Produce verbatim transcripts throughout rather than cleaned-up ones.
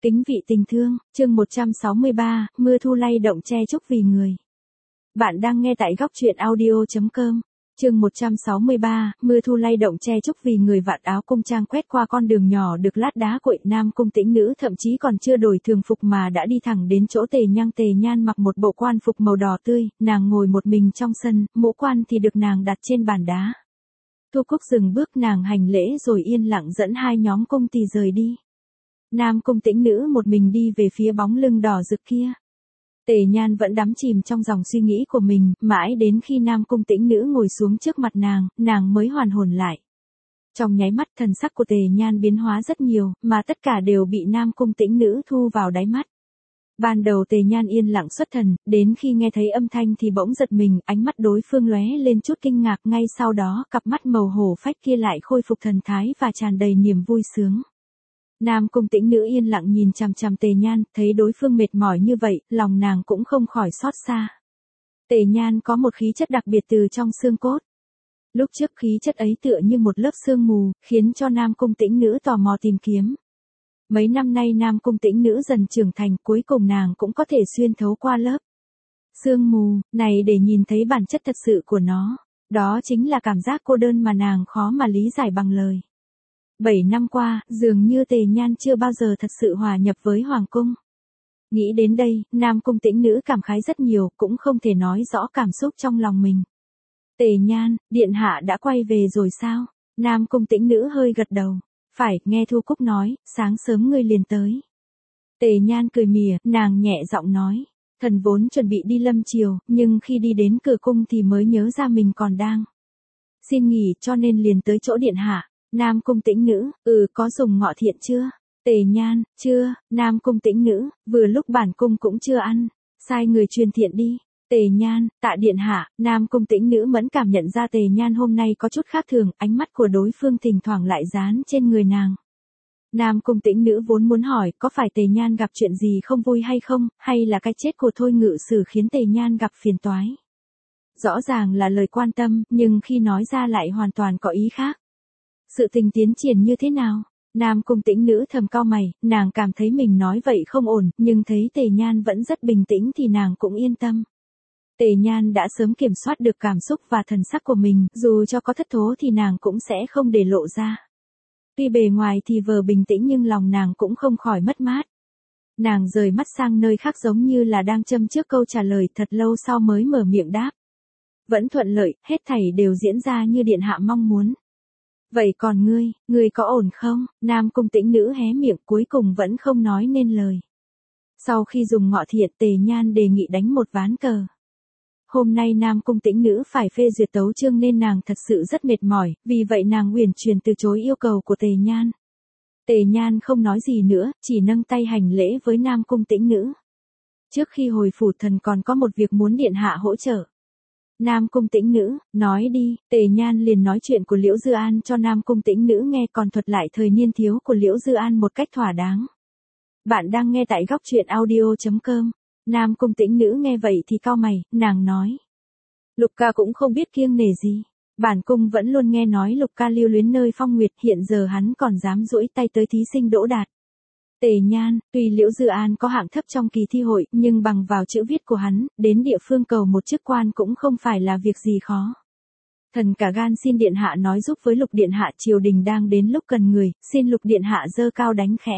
Kính vị tình thương, chương một trăm sáu mươi ba, mưa thu lay động che chúc vì người. Bạn đang nghe tại góc truyện audio chấm com. Chương một trăm sáu mươi ba, mưa thu lay động che chúc vì người. Vạt áo cung trang quét qua con đường nhỏ được lát đá cuội. Nam cung tĩnh nữ thậm chí còn chưa đổi thường phục mà đã đi thẳng đến chỗ Tề Nhang. Tề Nhan mặc một bộ quan phục màu đỏ tươi, nàng ngồi một mình trong sân, mũ quan thì được nàng đặt trên bàn đá. Thu Cúc dừng bước, nàng hành lễ rồi yên lặng dẫn hai nhóm cung tỳ rời đi. Nam cung tĩnh nữ một mình đi về phía bóng lưng đỏ rực kia. Tề Nhan vẫn đắm chìm trong dòng suy nghĩ của mình, mãi đến khi Nam cung tĩnh nữ ngồi xuống trước mặt nàng, nàng mới hoàn hồn lại. Trong nháy mắt thần sắc của Tề Nhan biến hóa rất nhiều, mà tất cả đều bị Nam cung tĩnh nữ thu vào đáy mắt. Ban đầu Tề Nhan yên lặng xuất thần, đến khi nghe thấy âm thanh thì bỗng giật mình, ánh mắt đối phương lóe lên chút kinh ngạc, ngay sau đó cặp mắt màu hổ phách kia lại khôi phục thần thái và tràn đầy niềm vui sướng. Nam cung tĩnh nữ yên lặng nhìn chằm chằm Tề Nhan, thấy đối phương mệt mỏi như vậy, lòng nàng cũng không khỏi xót xa. Tề Nhan có một khí chất đặc biệt từ trong xương cốt. Lúc trước khí chất ấy tựa như một lớp sương mù, khiến cho Nam cung tĩnh nữ tò mò tìm kiếm. Mấy năm nay Nam cung tĩnh nữ dần trưởng thành, cuối cùng nàng cũng có thể xuyên thấu qua lớp sương mù này để nhìn thấy bản chất thật sự của nó. Đó chính là cảm giác cô đơn mà nàng khó mà lý giải bằng lời. Bảy năm qua, dường như Tề Nhan chưa bao giờ thật sự hòa nhập với Hoàng cung. Nghĩ đến đây, Nam cung tĩnh nữ cảm khái rất nhiều, cũng không thể nói rõ cảm xúc trong lòng mình. Tề Nhan, điện hạ đã quay về rồi sao? Nam cung tĩnh nữ hơi gật đầu. Phải, nghe Thu Cúc nói, sáng sớm ngươi liền tới. Tề Nhan cười mỉa, nàng nhẹ giọng nói. Thần vốn chuẩn bị đi lâm triều, nhưng khi đi đến cửa cung thì mới nhớ ra mình còn đang xin nghỉ, cho nên liền tới chỗ điện hạ. Nam cung tĩnh nữ, ừ, có dùng ngọ thiện chưa? Tề Nhan, chưa. Nam cung tĩnh nữ, vừa lúc bản cung cũng chưa ăn. Sai người truyền thiện đi. Tề Nhan, tạ điện hạ. Nam cung tĩnh nữ mẫn cảm nhận ra Tề Nhan hôm nay có chút khác thường, ánh mắt của đối phương thỉnh thoảng lại dán trên người nàng. Nam cung tĩnh nữ vốn muốn hỏi có phải Tề Nhan gặp chuyện gì không vui hay không, hay là cái chết của Thôi Ngự Sử khiến Tề Nhan gặp phiền toái. Rõ ràng là lời quan tâm, nhưng khi nói ra lại hoàn toàn có ý khác. Sự tình tiến triển như thế nào? Nam cung tĩnh nữ thầm cau mày, nàng cảm thấy mình nói vậy không ổn, nhưng thấy Tề Nhan vẫn rất bình tĩnh thì nàng cũng yên tâm. Tề Nhan đã sớm kiểm soát được cảm xúc và thần sắc của mình, dù cho có thất thố thì nàng cũng sẽ không để lộ ra. Tuy bề ngoài thì vờ bình tĩnh nhưng lòng nàng cũng không khỏi mất mát. Nàng rời mắt sang nơi khác giống như là đang châm trước câu trả lời, thật lâu sau mới mở miệng đáp. Vẫn thuận lợi, hết thảy đều diễn ra như điện hạ mong muốn. Vậy còn ngươi, ngươi có ổn không? Nam cung tĩnh nữ hé miệng cuối cùng vẫn không nói nên lời. Sau khi dùng ngọ thiện, Tề Nhan đề nghị đánh một ván cờ. Hôm nay Nam cung tĩnh nữ phải phê duyệt tấu chương nên nàng thật sự rất mệt mỏi, vì vậy nàng uyển chuyển từ chối yêu cầu của Tề Nhan. Tề Nhan không nói gì nữa, chỉ nâng tay hành lễ với Nam cung tĩnh nữ. Trước khi hồi phủ thần còn có một việc muốn điện hạ hỗ trợ. Nam cung tĩnh nữ, nói đi. Tề Nhan liền nói chuyện của Liễu Dư An cho Nam cung tĩnh nữ nghe, còn thuật lại thời niên thiếu của Liễu Dư An một cách thỏa đáng. Bạn đang nghe tại góc truyện audio chấm com. Nam cung tĩnh nữ nghe vậy thì cau mày, nàng nói. Lục ca cũng không biết kiêng nể gì. Bản cung vẫn luôn nghe nói Lục ca lưu luyến nơi phong nguyệt, hiện giờ hắn còn dám duỗi tay tới thí sinh đỗ đạt. Tề Nhan, tuy Liễu Dư An có hạng thấp trong kỳ thi hội, nhưng bằng vào chữ viết của hắn, đến địa phương cầu một chức quan cũng không phải là việc gì khó. Thần cả gan xin điện hạ nói giúp với Lục điện hạ, triều đình đang đến lúc cần người, xin Lục điện hạ giơ cao đánh khẽ.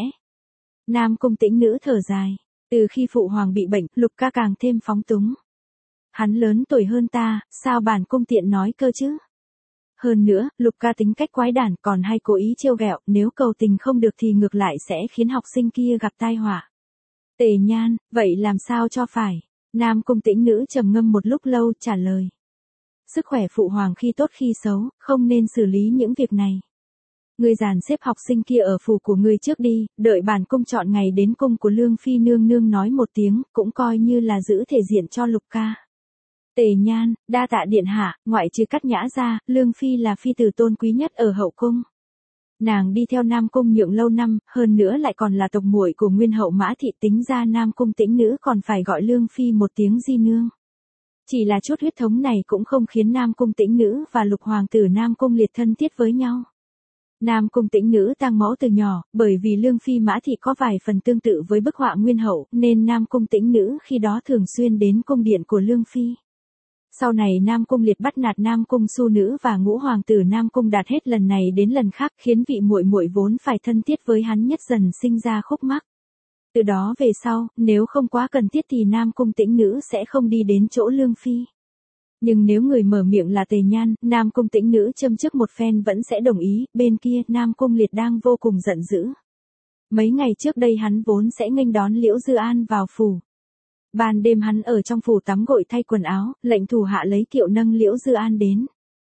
Nam cung tĩnh nữ thở dài. Từ khi phụ hoàng bị bệnh, Lục ca càng thêm phóng túng. Hắn lớn tuổi hơn ta, sao bản cung tiện nói cơ chứ? Hơn nữa, Lục ca tính cách quái đản, còn hay cố ý trêu ghẹo, nếu cầu tình không được thì ngược lại sẽ khiến học sinh kia gặp tai họa. Tề Nhan, vậy làm sao cho phải? Nam cung tĩnh nữ trầm ngâm một lúc lâu, trả lời. Sức khỏe phụ hoàng khi tốt khi xấu, không nên xử lý những việc này. Ngươi dàn xếp học sinh kia ở phủ của ngươi trước đi, đợi bản cung chọn ngày đến cung của Lương Phi nương nương nói một tiếng, cũng coi như là giữ thể diện cho Lục ca. Tề Nhan, đa tạ điện hạ, ngoại trừ Cát Nhã ra, Lương Phi là phi tử tôn quý nhất ở hậu cung. Nàng đi theo Nam cung nhượng lâu năm, hơn nữa lại còn là tộc muội của Nguyên hậu Mã Thị, tính ra Nam cung tĩnh nữ còn phải gọi Lương Phi một tiếng di nương. Chỉ là chút huyết thống này cũng không khiến Nam cung tĩnh nữ và Lục hoàng tử Nam cung liệt thân thiết với nhau. Nam Cung Tĩnh Nữ tang mẫu từ nhỏ, bởi vì Lương Phi Mã Thị có vài phần tương tự với bức họa nguyên hậu, nên Nam Cung Tĩnh Nữ khi đó thường xuyên đến cung điện của Lương Phi. Sau này Nam Cung Liệt bắt nạt Nam Cung Su Nữ và ngũ hoàng tử Nam Cung Đạt hết lần này đến lần khác, khiến vị muội muội vốn phải thân thiết với hắn nhất dần sinh ra khúc mắc. Từ đó về sau, nếu không quá cần thiết thì Nam Cung Tĩnh Nữ sẽ không đi đến chỗ Lương Phi. Nhưng nếu người mở miệng là Tề Nhan, Nam Cung Tĩnh Nữ châm chước một phen vẫn sẽ đồng ý, bên kia Nam Cung Liệt đang vô cùng giận dữ. Mấy ngày trước đây hắn vốn sẽ nghênh đón Liễu Dư An vào phủ. Ban đêm hắn ở trong phủ tắm gội thay quần áo, lệnh thủ hạ lấy kiệu nâng Liễu Dư An đến.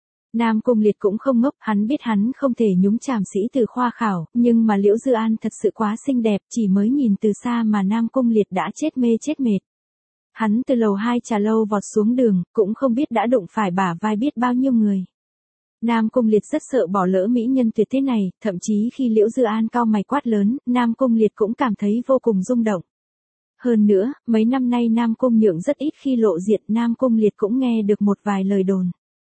Nam Cung Liệt cũng không ngốc, hắn biết hắn không thể nhúng chàm sĩ từ khoa khảo, nhưng mà Liễu Dư An thật sự quá xinh đẹp, chỉ mới nhìn từ xa mà Nam Cung Liệt đã chết mê chết mệt. Hắn từ lầu hai trà lâu vọt xuống đường, cũng không biết đã đụng phải bả vai biết bao nhiêu người. Nam Cung Liệt rất sợ bỏ lỡ mỹ nhân tuyệt thế này, thậm chí khi Liễu Dư An cau mày quát lớn, Nam Cung Liệt cũng cảm thấy vô cùng rung động. Hơn nữa, mấy năm nay Nam Cung Nhượng rất ít khi lộ diện, Nam Cung Liệt cũng nghe được một vài lời đồn.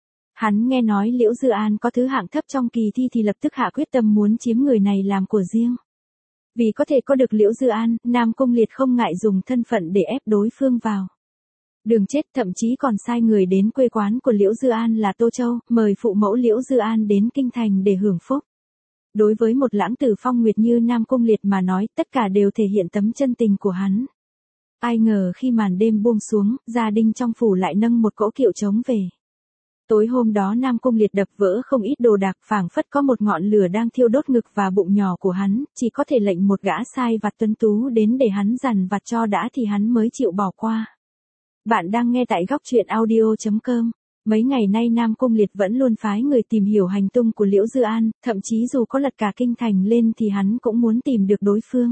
Hắn nghe nói Liễu Dư An có thứ hạng thấp trong kỳ thi thì lập tức hạ quyết tâm muốn chiếm người này làm của riêng. Vì có thể có được Liễu Dư An, Nam Cung Liệt không ngại dùng thân phận để ép đối phương vào đường chết, thậm chí còn sai người đến quê quán của Liễu Dư An là Tô Châu, mời phụ mẫu Liễu Dư An đến kinh thành để hưởng phúc. Đối với một lãng tử phong nguyệt như Nam Cung Liệt mà nói, tất cả đều thể hiện tấm chân tình của hắn. Ai ngờ khi màn đêm buông xuống, gia đình trong phủ lại nâng một cỗ kiệu trống về. Tối hôm đó Nam Cung Liệt đập vỡ không ít đồ đạc, phảng phất có một ngọn lửa đang thiêu đốt ngực và bụng nhỏ của hắn, chỉ có thể lệnh một gã sai vặt tuấn tú đến để hắn dằn vặt cho đã thì hắn mới chịu bỏ qua. Bạn đang nghe tại góc truyện audio chấm com. Mấy ngày nay Nam Cung Liệt vẫn luôn phái người tìm hiểu hành tung của Liễu Dư An, thậm chí dù có lật cả kinh thành lên thì hắn cũng muốn tìm được đối phương.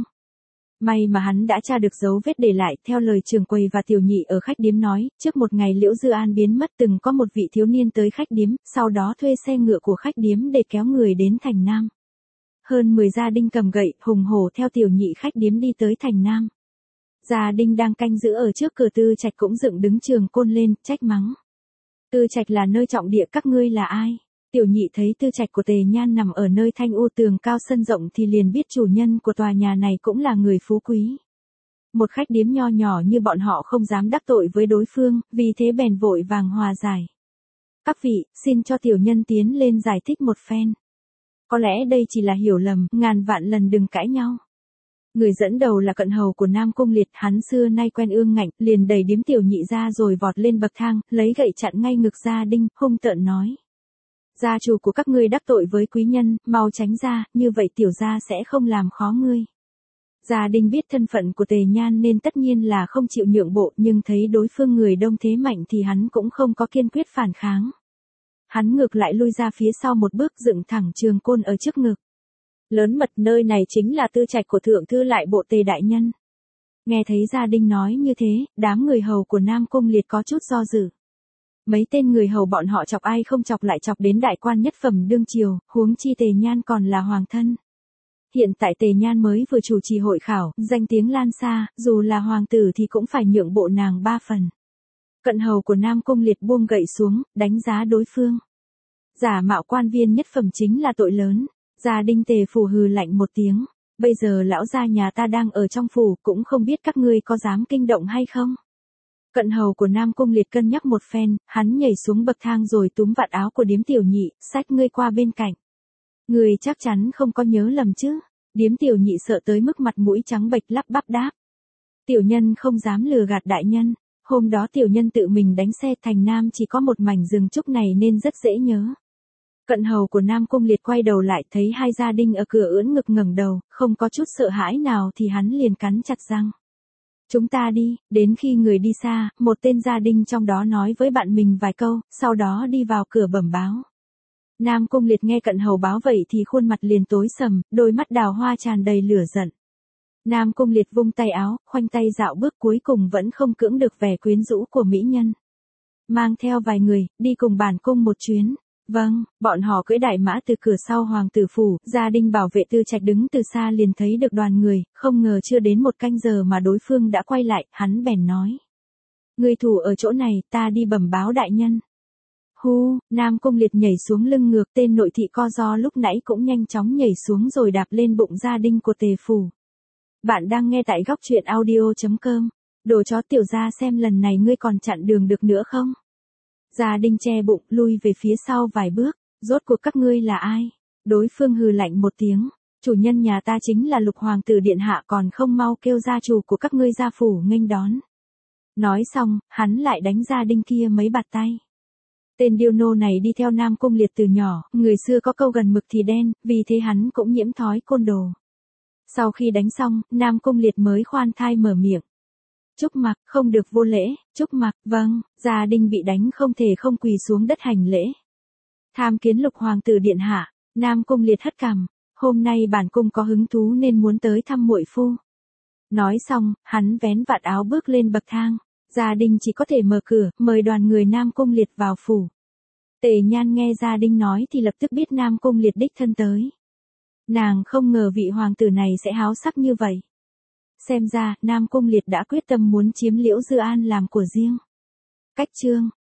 May mà hắn đã tra được dấu vết để lại, theo lời trưởng quầy và tiểu nhị ở khách điếm nói, trước một ngày Liễu Dư An biến mất từng có một vị thiếu niên tới khách điếm, sau đó thuê xe ngựa của khách điếm để kéo người đến thành Nam. Hơn mười gia đình cầm gậy, hùng hổ theo tiểu nhị khách điếm đi tới thành Nam. Gia đình đang canh giữ ở trước cửa Tư Trạch cũng dựng đứng trường côn lên, trách mắng. Tư Trạch là nơi trọng địa, các ngươi là ai? Tiểu nhị thấy tư trạch của Tề Nhan nằm ở nơi thanh u tường cao sân rộng thì liền biết chủ nhân của tòa nhà này cũng là người phú quý. Một khách điếm nho nhỏ như bọn họ không dám đắc tội với đối phương, vì thế bèn vội vàng hòa giải. Các vị, xin cho tiểu nhân tiến lên giải thích một phen. Có lẽ đây chỉ là hiểu lầm, ngàn vạn lần đừng cãi nhau. Người dẫn đầu là cận hầu của Nam Cung Liệt, hắn xưa nay quen ương ngạnh, liền đẩy điếm tiểu nhị ra rồi vọt lên bậc thang, lấy gậy chặn ngay ngực Gia Đinh, hung tợn nói. Gia chủ của các ngươi đắc tội với quý nhân, mau tránh ra, như vậy tiểu gia sẽ không làm khó ngươi. Gia Đinh biết thân phận của Tề Nhan nên tất nhiên là không chịu nhượng bộ, nhưng thấy đối phương người đông thế mạnh thì hắn cũng không có kiên quyết phản kháng. Hắn ngược lại lui ra phía sau một bước, dựng thẳng trường côn ở trước ngực. Lớn mật, nơi này chính là tư trạch của thượng thư lại bộ Tề đại nhân. Nghe thấy Gia Đinh nói như thế, đám người hầu của Nam Cung Liệt có chút do dự. Mấy tên người hầu bọn họ chọc ai không chọc lại chọc đến đại quan nhất phẩm đương triều, huống chi Tề Nhan còn là hoàng thân. Hiện tại Tề Nhan mới vừa chủ trì hội khảo, danh tiếng lan xa, dù là hoàng tử thì cũng phải nhượng bộ nàng ba phần. Cận hầu của Nam Cung Liệt buông gậy xuống, đánh giá đối phương. Giả mạo quan viên nhất phẩm chính là tội lớn. Gia Đinh Tề phù hừ lạnh một tiếng. Bây giờ lão gia nhà ta đang ở trong phủ, cũng không biết các ngươi có dám kinh động hay không. Cận hầu của Nam Cung Liệt cân nhắc một phen, hắn nhảy xuống bậc thang rồi túm vạt áo của điếm tiểu nhị, xách ngươi qua bên cạnh. Ngươi chắc chắn không có nhớ lầm chứ? Điếm tiểu nhị sợ tới mức mặt mũi trắng bệch lắp bắp đáp. Tiểu nhân không dám lừa gạt đại nhân. Hôm đó tiểu nhân tự mình đánh xe, thành Nam chỉ có một mảnh rừng trúc này nên rất dễ nhớ. Cận hầu của Nam Cung Liệt quay đầu lại thấy hai gia đình ở cửa ưỡn ngực ngẩng đầu, không có chút sợ hãi nào thì hắn liền cắn chặt răng. Chúng ta đi, đến khi người đi xa, một tên gia đình trong đó nói với bạn mình vài câu, sau đó đi vào cửa bẩm báo. Nam Cung Liệt nghe cận hầu báo vậy thì khuôn mặt liền tối sầm, đôi mắt đào hoa tràn đầy lửa giận. Nam Cung Liệt vung tay áo, khoanh tay dạo bước, cuối cùng vẫn không cưỡng được vẻ quyến rũ của mỹ nhân. Mang theo vài người, đi cùng bản cung một chuyến. Vâng, bọn họ cưỡi đại mã từ cửa sau hoàng tử phủ, gia đình bảo vệ tư trạch đứng từ xa liền thấy được đoàn người, không ngờ chưa đến một canh giờ mà đối phương đã quay lại, hắn bèn nói. Người thủ ở chỗ này, ta đi bẩm báo đại nhân. Hu, Nam Cung Liệt nhảy xuống lưng ngược, tên nội thị co do lúc nãy cũng nhanh chóng nhảy xuống rồi đạp lên bụng gia đình của Tề Phủ. Bạn đang nghe tại góc truyện audio.com. Đồ chó tiểu gia xem lần này ngươi còn chặn đường được nữa không? Gia đình che bụng, lui về phía sau vài bước. Rốt cuộc các ngươi là ai? Đối phương hừ lạnh một tiếng. Chủ nhân nhà ta chính là Lục Hoàng tử điện hạ, còn không mau kêu gia chủ của các ngươi ra phủ nghênh đón. Nói xong, hắn lại đánh gia đình kia mấy bạt tay. Tên điêu nô này đi theo Nam Cung Liệt từ nhỏ, người xưa có câu gần mực thì đen, vì thế hắn cũng nhiễm thói côn đồ. Sau khi đánh xong, Nam Cung Liệt mới khoan thai mở miệng. Trúc Mặc, không được vô lễ. Trúc Mặc, vâng. Gia đình bị đánh không thể không quỳ xuống đất hành lễ. Tham kiến Lục Hoàng tử điện hạ. Nam Cung Liệt hất cằm. Hôm nay bản cung có hứng thú nên muốn tới thăm muội phu. Nói xong, hắn vén vạt áo bước lên bậc thang. Gia đình chỉ có thể mở cửa, mời đoàn người Nam Cung Liệt vào phủ. Tề Nhan nghe Gia đình nói thì lập tức biết Nam Cung Liệt đích thân tới. Nàng không ngờ vị hoàng tử này sẽ háo sắc như vậy. Xem ra, Nam Cung Liệt đã quyết tâm muốn chiếm Liễu Dư An làm của riêng. Cách chương